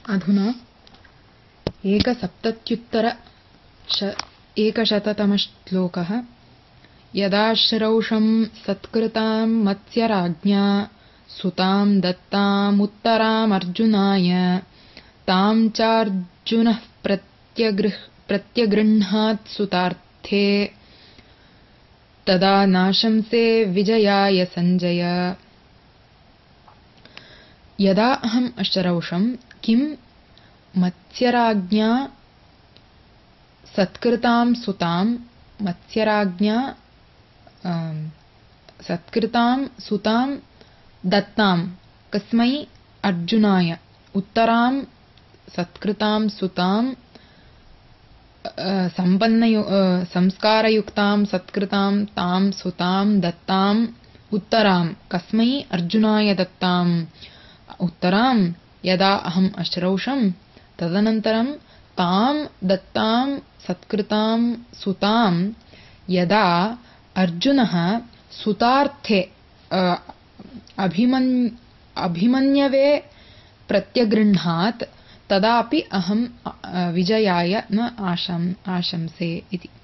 अधुना 170 श्लोकः। यदा श्रौषं सत्कृतां मत्स्यराज्ञा सुतां दत्तामुत्तरामर्जुनाय तां चार्जुनः प्रत्यगृह्णात् सुतार्थे तदा नाशंसे विजयाय संजय। यदा अहम् अश्रौषं किं मत्स्यराज्ञा सत्कृतां सुतां मत्स्यराज्ञा सत्कृतां सुतां दत्तां कस्मै अर्जुनाय उत्तरां सत्कृतां सुतां संस्कारयुक्तां सत्कृतां तां सुतां दत्ताम् उत्तरां कस्मै अर्जुनाय दत्ताम् उत्तरां यदा अहम् अश्रौषं तदनन्तरं तां दत्तां सत्कृतां सुतां यदा अर्जुनः सुतार्थे अभिमन्यवे प्रत्यगृह्णात् तदापि अहं विजयाय न आशंसे इति।